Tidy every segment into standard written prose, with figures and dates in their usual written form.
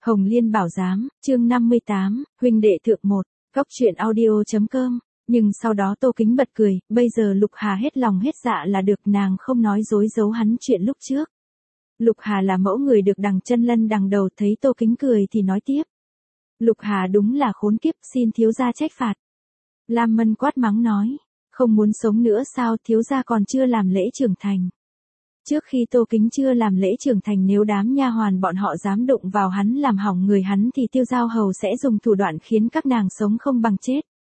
Hồng Liên Bảo Giám, chương 58, huynh đệ thượng 1, góc truyện audio.com. Nhưng sau đó Tô Kính bật cười, bây giờ Lục Hà hết lòng hết dạ là được, nàng không nói dối giấu hắn chuyện lúc trước. Lục Hà là mẫu người được đằng chân lân đằng đầu, thấy Tô Kính cười thì nói tiếp. Lục Hà đúng là khốn kiếp, xin thiếu gia trách phạt. Lam Mân quát mắng nói, không muốn sống nữa sao, thiếu gia còn chưa làm lễ trưởng thành. Trước khi Tô Kính chưa làm lễ trưởng thành, nếu đám nha hoàn bọn họ dám đụng vào hắn làm hỏng người hắn thì Tiêu Giao Hầu sẽ dùng thủ đoạn khiến các nàng sống không bằng chết.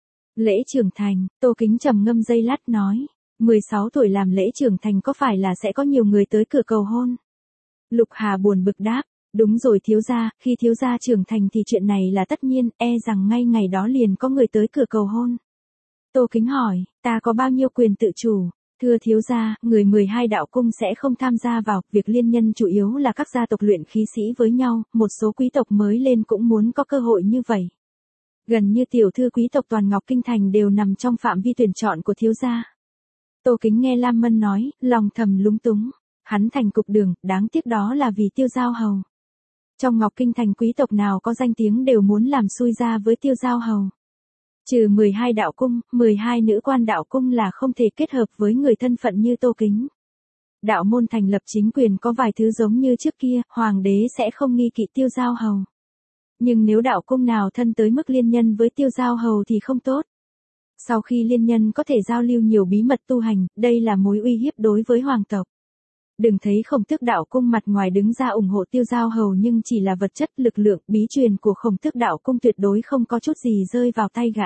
Lễ trưởng thành, Tô Kính trầm ngâm giây lát nói, 16 tuổi làm lễ trưởng thành có phải là sẽ có nhiều người tới cửa cầu hôn? Lục Hà buồn bực đáp, đúng rồi thiếu gia, khi thiếu gia trưởng thành thì chuyện này là tất nhiên, rằng ngay ngày đó liền có người tới cửa cầu hôn. Tô Kính hỏi, ta có bao nhiêu quyền tự chủ? Thưa thiếu gia, người 12 đạo cung sẽ không tham gia vào, việc liên nhân chủ yếu là các gia tộc luyện khí sĩ với nhau, một số quý tộc mới lên cũng muốn có cơ hội như vậy. Gần như tiểu thư quý tộc toàn Ngọc Kinh Thành đều nằm trong phạm vi tuyển chọn của thiếu gia. Tô Kính nghe Lam Mân nói, lòng thầm lúng túng, hắn thành cục đường, đáng tiếc đó là vì Tiêu Giao Hầu. Trong Ngọc Kinh Thành quý tộc nào có danh tiếng đều muốn làm xui ra với Tiêu Giao Hầu. Trừ 12 đạo cung, 12 nữ quan đạo cung là không thể kết hợp với người thân phận như Tô Kính. Đạo môn thành lập chính quyền có vài thứ giống như trước kia, hoàng đế sẽ không nghi kỵ Tiêu Giao Hầu. Nhưng nếu đạo cung nào thân tới mức liên nhân với Tiêu Giao Hầu thì không tốt. Sau khi liên nhân có thể giao lưu nhiều bí mật tu hành, đây là mối uy hiếp đối với hoàng tộc. Đừng thấy Khổng Tước đạo cung mặt ngoài đứng ra ủng hộ Tiêu Giao Hầu nhưng chỉ là vật chất, lực lượng, bí truyền của Khổng Tước đạo cung tuyệt đối không có chút gì rơi vào tay gã.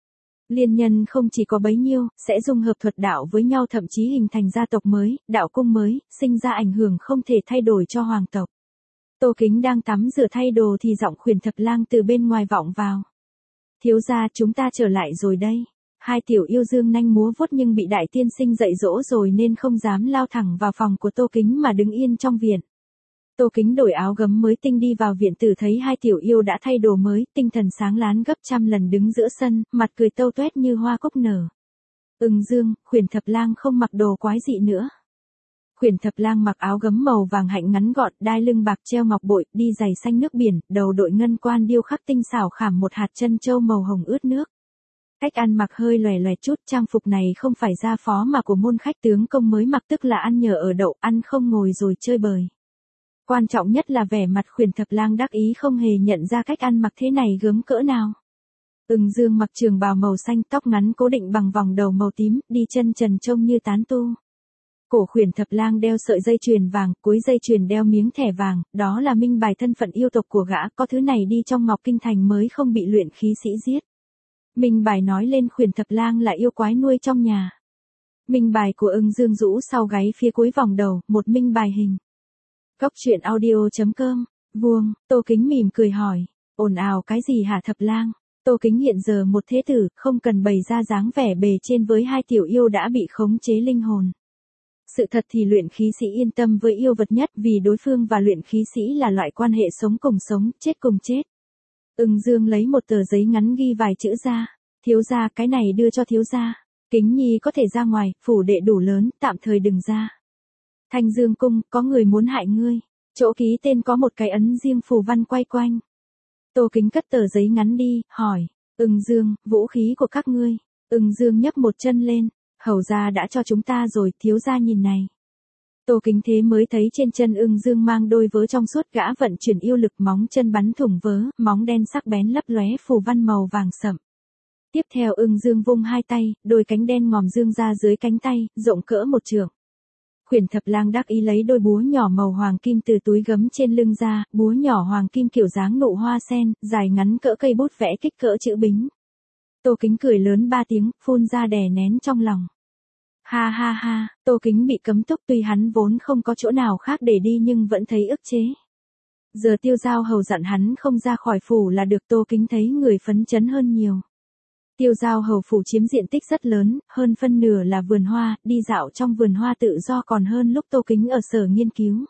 Liên nhân không chỉ có bấy nhiêu, sẽ dung hợp thuật đạo với nhau, thậm chí hình thành gia tộc mới, đạo cung mới, sinh ra ảnh hưởng không thể thay đổi cho hoàng tộc. Tô Kính đang tắm rửa thay đồ thì giọng Khuyển Thập Lang từ bên ngoài vọng vào. Thiếu gia, chúng ta trở lại rồi đây. Hai tiểu yêu dương nanh múa vuốt nhưng bị đại tiên sinh dạy dỗ rồi nên không dám lao thẳng vào phòng của Tô Kính mà đứng yên trong viện. Tô Kính đổi áo gấm mới tinh đi vào viện tử, thấy hai tiểu yêu đã thay đồ mới, tinh thần sáng láng gấp trăm lần đứng giữa sân, mặt cười tâu tuét như hoa cúc nở. Dương, Khuyển Thập Lang không mặc đồ quái dị nữa. Khuyển Thập Lang mặc áo gấm màu vàng hạnh ngắn gọn, đai lưng bạc treo ngọc bội, đi giày xanh nước biển, đầu đội ngân quan điêu khắc tinh xảo khảm một hạt chân châu màu hồng ướt nước. Cách ăn mặc hơi lòe lòe chút, trang phục này không phải gia phó mà của môn khách tướng công mới mặc, tức là ăn nhờ ở đậu, ăn không ngồi rồi chơi bời. Quan trọng nhất là vẻ mặt Khuyển Thập Lang đắc ý không hề nhận ra cách ăn mặc thế này gớm cỡ nào. Dương mặc trường bào màu xanh, tóc ngắn cố định bằng vòng đầu màu tím, đi chân trần trông như tán tu. Cổ Khuyển Thập Lang đeo sợi dây chuyền vàng, cuối dây chuyền đeo miếng thẻ vàng, đó là minh bài thân phận yêu tộc của gã, có thứ này đi trong Ngọc Kinh Thành mới không bị luyện khí sĩ giết. Minh bài nói lên Khuyển Thập Lang là yêu quái nuôi trong nhà. Minh bài của Dương rũ sau gáy phía cuối vòng đầu, một minh bài hình. Góc truyện audio.com, vuông, Tô Kính mỉm cười hỏi, ồn ào cái gì hả Thập Lang? Tô Kính hiện giờ một thế tử, không cần bày ra dáng vẻ bề trên với hai tiểu yêu đã bị khống chế linh hồn. Sự thật thì luyện khí sĩ yên tâm với yêu vật nhất, vì đối phương và luyện khí sĩ là loại quan hệ sống cùng sống, chết cùng chết. Dương lấy một tờ giấy ngắn ghi vài chữ ra, thiếu gia, cái này đưa cho thiếu gia. Kính nhi có thể ra ngoài, phủ đệ đủ lớn, tạm thời đừng ra. Thanh Dương cung, có người muốn hại ngươi. Chỗ ký tên có một cái ấn riêng phù văn quay quanh. Tô Kính cất tờ giấy ngắn đi, hỏi, Dương, vũ khí của các ngươi. Dương nhấc một chân lên, hầu gia đã cho chúng ta rồi, thiếu gia nhìn này. Tô Kính thế mới thấy trên chân Dương mang đôi vớ trong suốt, gã vận chuyển yêu lực, móng chân bắn thủng vớ, móng đen sắc bén lấp lóe phù văn màu vàng sậm. Tiếp theo Dương vung hai tay, đôi cánh đen ngòm dương ra dưới cánh tay, rộng cỡ một trượng. Khuyển Thập Lang đắc ý lấy đôi búa nhỏ màu hoàng kim từ túi gấm trên lưng ra, búa nhỏ hoàng kim kiểu dáng nụ hoa sen, dài ngắn cỡ cây bút vẽ kích cỡ chữ bính. Tô Kính cười lớn 3 tiếng, phun ra đè nén trong lòng. Ha ha ha, Tô Kính bị cấm túc, tuy hắn vốn không có chỗ nào khác để đi nhưng vẫn thấy ức chế. Giờ Tiêu Giao Hầu dặn hắn không ra khỏi phủ là được, Tô Kính thấy người phấn chấn hơn nhiều. Tiêu Giao Hầu phủ chiếm diện tích rất lớn, hơn phân nửa là vườn hoa, đi dạo trong vườn hoa tự do còn hơn lúc Tô Kính ở sở nghiên cứu.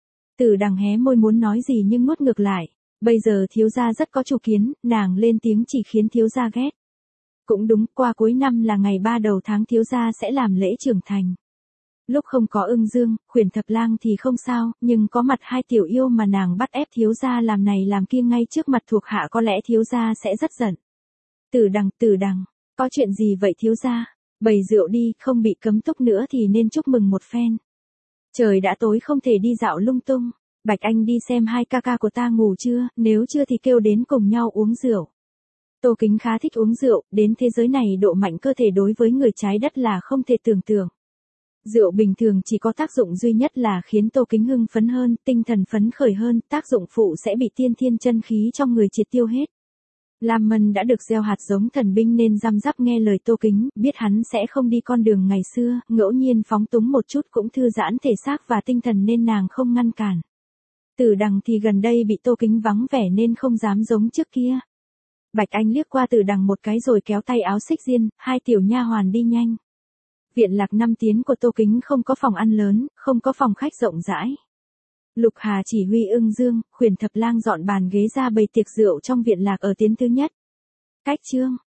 Từ Đằng hé môi muốn nói gì nhưng nuốt ngược lại, bây giờ thiếu gia rất có chủ kiến, nàng lên tiếng chỉ khiến thiếu gia ghét. Cũng đúng, qua cuối năm là ngày 3 đầu tháng thiếu gia sẽ làm lễ trưởng thành. Lúc không có Ưng Dương, Khuyển Thập Lang thì không sao, nhưng có mặt hai tiểu yêu mà nàng bắt ép thiếu gia làm này làm kia ngay trước mặt thuộc hạ có lẽ thiếu gia sẽ rất giận. Tử đằng, có chuyện gì vậy thiếu gia? Bày rượu đi, không bị cấm túc nữa thì nên chúc mừng một phen. Trời đã tối không thể đi dạo lung tung. Bạch Anh đi xem hai ca ca của ta ngủ chưa, nếu chưa thì kêu đến cùng nhau uống rượu. Tô Kính khá thích uống rượu, đến thế giới này độ mạnh cơ thể đối với người trái đất là không thể tưởng tượng. Rượu bình thường chỉ có tác dụng duy nhất là khiến Tô Kính hưng phấn hơn, tinh thần phấn khởi hơn, tác dụng phụ sẽ bị tiên thiên chân khí trong người triệt tiêu hết. Lam Mân đã được gieo hạt giống thần binh nên răm rắp nghe lời Tô Kính, biết hắn sẽ không đi con đường ngày xưa, ngẫu nhiên phóng túng một chút cũng thư giãn thể xác và tinh thần nên nàng không ngăn cản. Tử Đằng thì gần đây bị Tô Kính vắng vẻ nên không dám giống trước kia. Bạch Anh liếc qua Tử Đằng một cái rồi kéo tay áo Xích Diên, hai tiểu nha hoàn đi nhanh. Viện lạc 5 tiến của Tô Kính không có phòng ăn lớn, không có phòng khách rộng rãi. Lục Hà chỉ huy Ưng Dương, Khuyển Thập Lang dọn bàn ghế ra bày tiệc rượu trong viện lạc ở tiến thứ nhất. Cách chương